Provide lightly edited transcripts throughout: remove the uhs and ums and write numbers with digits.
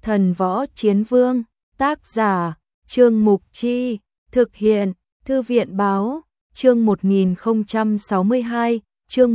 Thần Võ Chiến Vương, tác giả, Trương Mục Chi, thực hiện, Thư viện Báo, chương 1062, chương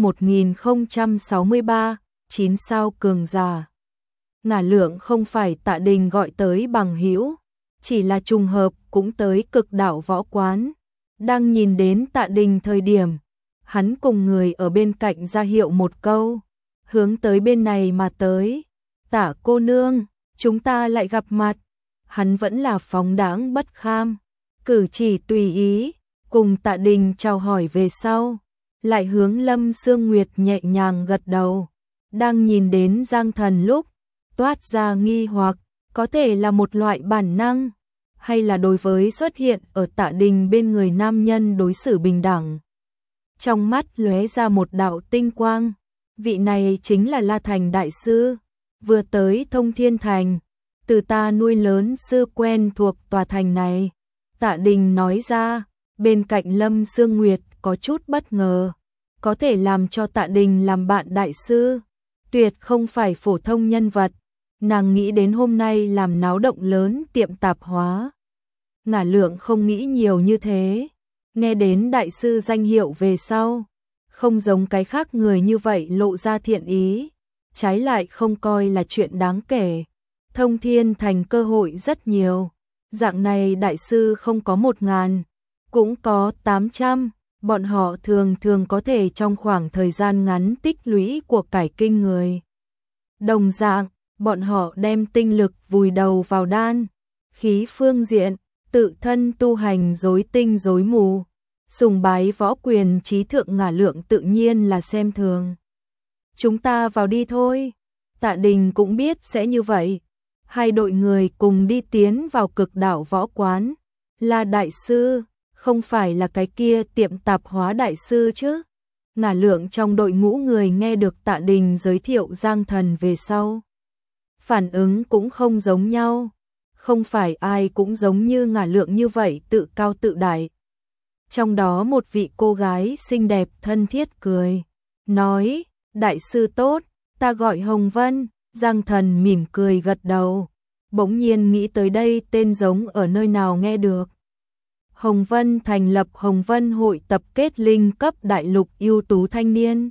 1063, 9 sao cường giả. Ngả Lượng không phải Tạ Đình gọi tới bằng hữu, chỉ là trùng hợp cũng tới Cực Đạo Võ Quán. Đang nhìn đến Tạ Đình thời điểm, hắn cùng người ở bên cạnh ra hiệu một câu, hướng tới bên này mà tới. Tạ cô nương, chúng ta lại gặp mặt. Hắn vẫn là phóng đãng bất kham, cử chỉ tùy ý, cùng Tạ Đình chào hỏi về sau, lại hướng Lâm Sương Nguyệt nhẹ nhàng gật đầu. Đang nhìn đến Giang Thần lúc, toát ra nghi hoặc, có thể là một loại bản năng, hay là đối với xuất hiện ở Tạ Đình bên người nam nhân đối xử bình đẳng. Trong mắt lóe ra một đạo tinh quang, vị này chính là La Thành đại sư, vừa tới Thông Thiên Thành, từ ta nuôi lớn sư quen thuộc tòa thành này. Tạ Đình nói ra, bên cạnh Lâm Sương Nguyệt có chút bất ngờ, có thể làm cho Tạ Đình làm bạn đại sư, tuyệt không phải phổ thông nhân vật. Nàng nghĩ đến hôm nay làm náo động lớn tiệm tạp hóa. Ngả Lượng không nghĩ nhiều như thế, nghe đến đại sư danh hiệu về sau, không giống cái khác người như vậy lộ ra thiện ý, trái lại không coi là chuyện đáng kể. Thông Thiên Thành cơ hội rất nhiều, dạng này đại sư không có 1000, cũng có 800, bọn họ thường có thể trong khoảng thời gian ngắn tích lũy của cải kinh người. Đồng dạng, bọn họ đem tinh lực vùi đầu vào đan, khí phương diện, tự thân tu hành rối tinh rối mù, sùng bái võ quyền trí thượng. Ngả Lượng tự nhiên là xem thường. Chúng ta vào đi thôi. Tạ Đình cũng biết sẽ như vậy. Hai đội người cùng đi tiến vào Cực Đạo Võ Quán. Là đại sư, không phải là cái kia tiệm tạp hóa đại sư chứ? Ngả Lượng trong đội ngũ người nghe được Tạ Đình giới thiệu Giang Thần về sau, phản ứng cũng không giống nhau, không phải ai cũng giống như Ngả Lượng như vậy tự cao tự đại. Trong đó một vị cô gái xinh đẹp thân thiết cười, nói, đại sư tốt, ta gọi Hồng Vân. Giang Thần mỉm cười gật đầu, bỗng nhiên nghĩ tới đây tên giống ở nơi nào nghe được. Hồng Vân thành lập Hồng Vân hội, tập kết linh cấp đại lục ưu tú thanh niên.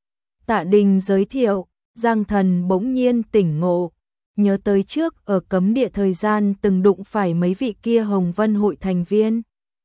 Tạ Đình giới thiệu, Giang Thần bỗng nhiên tỉnh ngộ, nhớ tới trước ở cấm địa thời gian từng đụng phải mấy vị kia Hồng Vân hội thành viên.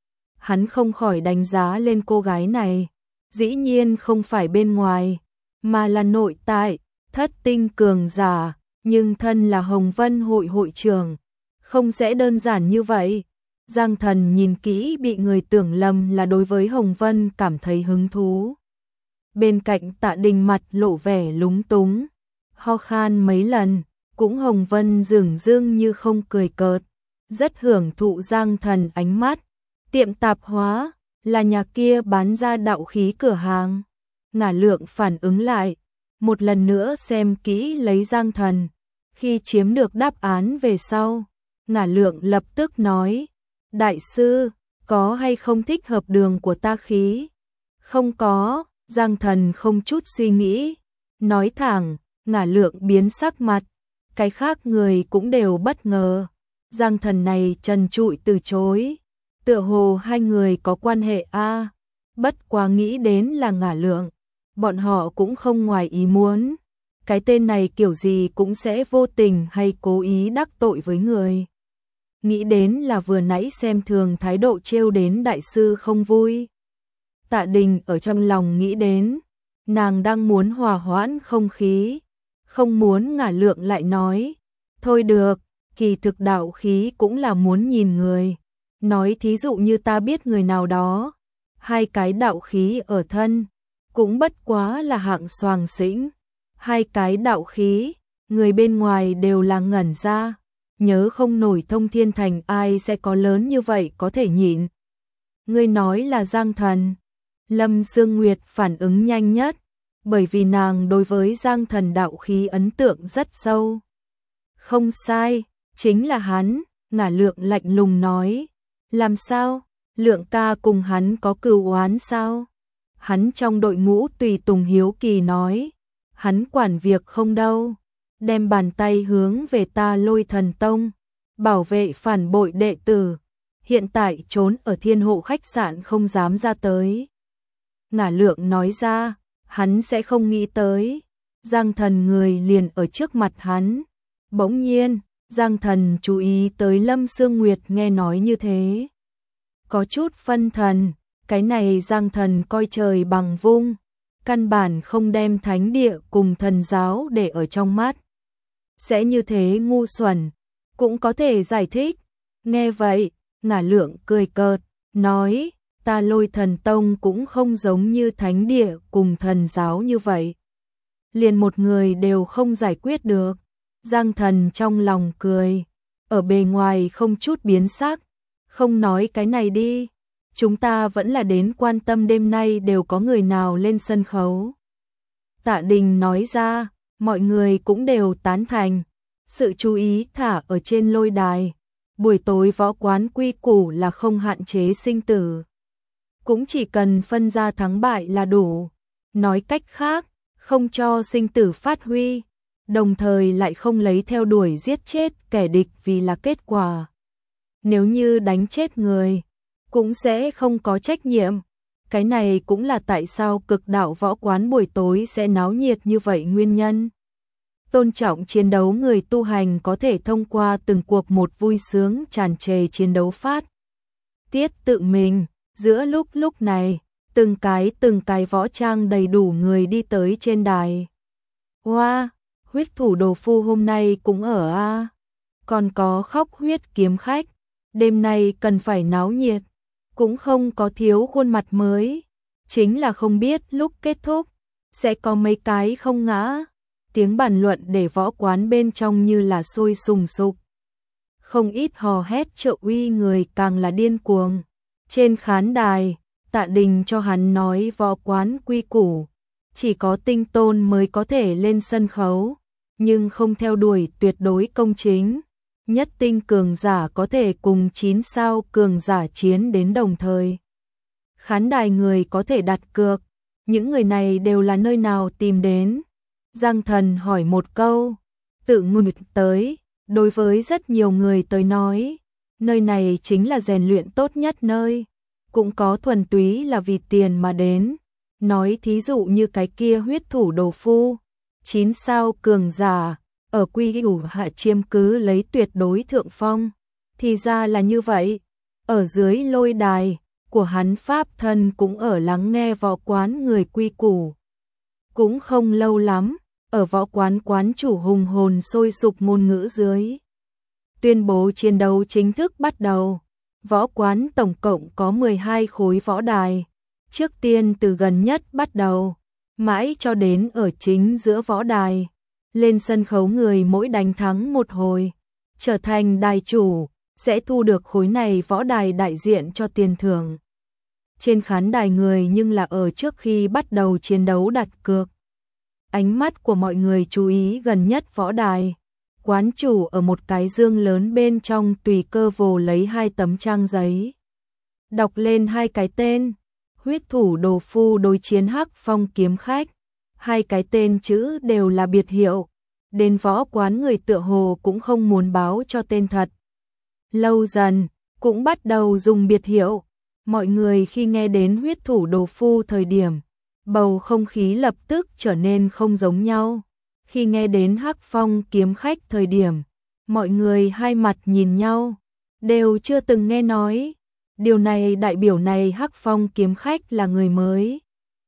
Hắn không khỏi đánh giá lên cô gái này, dĩ nhiên không phải bên ngoài, mà là nội tại, thất tinh cường giả, nhưng thân là Hồng Vân hội hội trưởng, không sẽ đơn giản như vậy. Giang Thần nhìn kỹ bị người tưởng lầm là đối với Hồng Vân cảm thấy hứng thú. Bên cạnh Tạ Đình mặt lộ vẻ lúng túng, ho khan mấy lần, cũng Hồng Vân dửng dưng như không cười cợt, rất hưởng thụ Giang Thần ánh mắt. Tiệm tạp hóa, là nhà kia bán ra đạo khí cửa hàng. Ngả Lượng phản ứng lại, một lần nữa xem kỹ lấy Giang Thần. Khi chiếm được đáp án về sau, Ngả Lượng lập tức nói, đại sư, có hay không thích hợp đường của ta khí? Không có. Giang Thần không chút suy nghĩ, nói thẳng. Ngả Lượng biến sắc mặt, cái khác người cũng đều bất ngờ. Giang Thần này trần trụi từ chối, tựa hồ hai người có quan hệ a. Bất quá nghĩ đến là Ngả Lượng, bọn họ cũng không ngoài ý muốn. Cái tên này kiểu gì cũng sẽ vô tình hay cố ý đắc tội với người. Nghĩ đến là vừa nãy xem thường thái độ trêu đến đại sư không vui. Tạ Đình ở trong lòng nghĩ đến, nàng đang muốn hòa hoãn không khí, không muốn. Ngả Lượng lại nói, thôi được, kỳ thực đạo khí cũng là muốn nhìn người. Nói thí dụ như ta biết người nào đó, 2 cái đạo khí ở thân, cũng bất quá là hạng xoàng xĩnh. 2 cái đạo khí, người bên ngoài đều là ngẩn ra, nhớ không nổi Thông Thiên Thành ai sẽ có lớn như vậy có thể nhịn. Ngươi nói là Giang Thần. Lâm Sương Nguyệt phản ứng nhanh nhất, bởi vì nàng đối với Giang Thần đạo khí ấn tượng rất sâu. Không sai, chính là hắn. Ngả Lượng lạnh lùng nói, làm sao? Lượng ca cùng hắn có cừu oán sao? Hắn trong đội ngũ tùy tùng hiếu kỳ nói, hắn quản việc không đâu. đem bàn tay hướng về Ta Lôi Thần Tông, bảo vệ phản bội đệ tử, hiện tại trốn ở Thiên Hộ khách sạn không dám ra tới. Ngả Lượng nói ra, hắn sẽ không nghĩ tới, Giang Thần người liền ở trước mặt hắn. Bỗng nhiên, Giang Thần chú ý tới Lâm Sương Nguyệt nghe nói như thế. Có chút phân thần, cái này Giang Thần coi trời bằng vung, căn bản không đem thánh địa cùng thần giáo để ở trong mắt. Sẽ như thế ngu xuẩn, cũng có thể giải thích. Nghe vậy, Ngả Lượng cười cợt, nói, Ta Lôi Thần Tông cũng không giống như thánh địa cùng thần giáo như vậy. Liền một người đều không giải quyết được. Giang Thần trong lòng cười, ở bề ngoài không chút biến sắc, không nói cái này đi. Chúng ta vẫn là đến quan tâm đêm nay đều có người nào lên sân khấu. Tạ Đình nói ra, mọi người cũng đều tán thành. Sự chú ý thả ở trên lôi đài. Buổi tối võ quán quy củ là không hạn chế sinh tử. Cũng chỉ cần phân ra thắng bại là đủ. Nói cách khác, không cho sinh tử phát huy, đồng thời lại không lấy theo đuổi giết chết kẻ địch vì là kết quả. Nếu như đánh chết người, cũng sẽ không có trách nhiệm. Cái này cũng là tại sao Cực Đạo võ quán buổi tối sẽ náo nhiệt như vậy nguyên nhân. Tôn trọng chiến đấu, người tu hành có thể thông qua từng cuộc một vui sướng tràn trề chiến đấu phát tiết tự mình. Giữa lúc này, từng cái võ trang đầy đủ người đi tới trên đài. Wow, Huyết Thủ Đồ Phu hôm nay cũng ở a. Còn có Khóc Huyết Kiếm Khách, đêm nay cần phải náo nhiệt, cũng không có thiếu khuôn mặt mới, chính là không biết lúc kết thúc sẽ có mấy cái không ngã. Tiếng bàn luận để võ quán bên trong như là sôi sùng sục. Không ít hò hét trợ uy người càng là điên cuồng. Trên khán đài, Tạ Đình cho hắn nói võ quán quy củ, chỉ có tinh tôn mới có thể lên sân khấu, nhưng không theo đuổi tuyệt đối công chính. Nhất tinh cường giả có thể cùng 9 sao cường giả chiến đến đồng thời. Khán đài người có thể đặt cược, những người này đều là nơi nào tìm đến? Giang Thần hỏi một câu, tự ngôn tới, đối với rất nhiều người tới nói, nơi này chính là rèn luyện tốt nhất nơi, cũng có thuần túy là vì tiền mà đến. Nói thí dụ như cái kia Huyết Thủ Đồ Phu, 9 sao cường giả, ở quy củ hạ chiếm cứ lấy tuyệt đối thượng phong, thì ra là như vậy. Ở dưới lôi đài của hắn pháp thân cũng ở lắng nghe võ quán người quy củ. Cũng không lâu lắm, ở võ quán quán chủ hùng hồn sôi sục ngôn ngữ dưới, tuyên bố chiến đấu chính thức bắt đầu. Võ quán tổng cộng có 12 khối võ đài, trước tiên từ gần nhất bắt đầu, mãi cho đến ở chính giữa võ đài. Lên sân khấu người mỗi đánh thắng một hồi, trở thành đài chủ, sẽ thu được khối này võ đài đại diện cho tiền thưởng. Trên khán đài người nhưng là ở trước khi bắt đầu chiến đấu đặt cược. Ánh mắt của mọi người chú ý gần nhất võ đài. Quán chủ ở một cái dương lớn bên trong tùy cơ vồ lấy 2 tấm trang giấy. Đọc lên 2 cái tên, Huyết Thủ Đồ Phu đối chiến Hắc Phong Kiếm Khách. 2 cái tên chữ đều là biệt hiệu. Đến võ quán người tựa hồ cũng không muốn báo cho tên thật. Lâu dần, cũng bắt đầu dùng biệt hiệu. Mọi người khi nghe đến Huyết Thủ Đồ Phu thời điểm, bầu không khí lập tức trở nên không giống nhau. Khi nghe đến Hắc Phong Kiếm Khách thời điểm, mọi người hai mặt nhìn nhau, đều chưa từng nghe nói. Điều này đại biểu này Hắc Phong Kiếm Khách là người mới.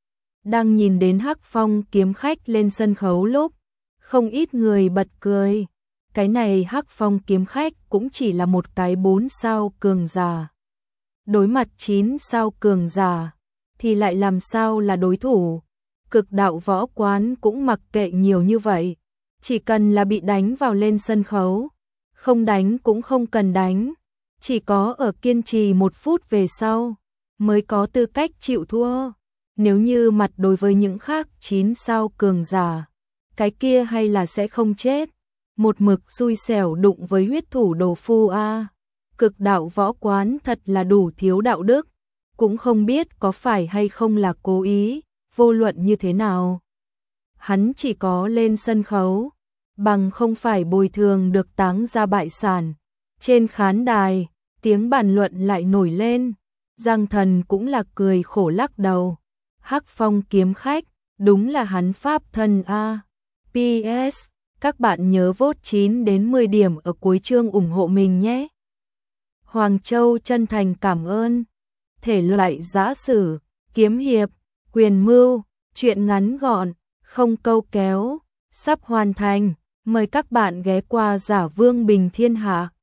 Đang nhìn đến Hắc Phong Kiếm Khách lên sân khấu lúc, không ít người bật cười. Cái này Hắc Phong Kiếm Khách cũng chỉ là một cái 4 sao cường giả. Đối mặt 9 sao cường giả, thì lại làm sao là đối thủ. Cực Đạo võ quán cũng mặc kệ nhiều như vậy, chỉ cần là bị đánh vào lên sân khấu, không đánh cũng không cần đánh, chỉ có ở kiên trì 1 phút về sau mới có tư cách chịu thua. Nếu như mặt đối với những khác 9 sao cường giả, cái kia hay là sẽ không chết, một mực xui xẻo đụng với Huyết Thủ Đồ Phu a. Cực Đạo võ quán thật là đủ thiếu đạo đức, cũng không biết có phải hay không là cố ý. Vô luận như thế nào, hắn chỉ có lên sân khấu, bằng không phải bồi thường được Táng gia bại sản. Trên khán đài, tiếng bàn luận lại nổi lên, Giang Thần cũng là cười khổ lắc đầu. Hắc Phong kiếm khách, đúng là hắn pháp thân a. PS, các bạn nhớ vote 9 đến 10 điểm ở cuối chương ủng hộ mình nhé. Hoàng Châu chân thành cảm ơn. Thể loại giã sử, kiếm hiệp, quyền mưu, truyện ngắn gọn, không câu kéo, sắp hoàn thành. Mời các bạn ghé qua Giả Vương Bình Thiên Hạ.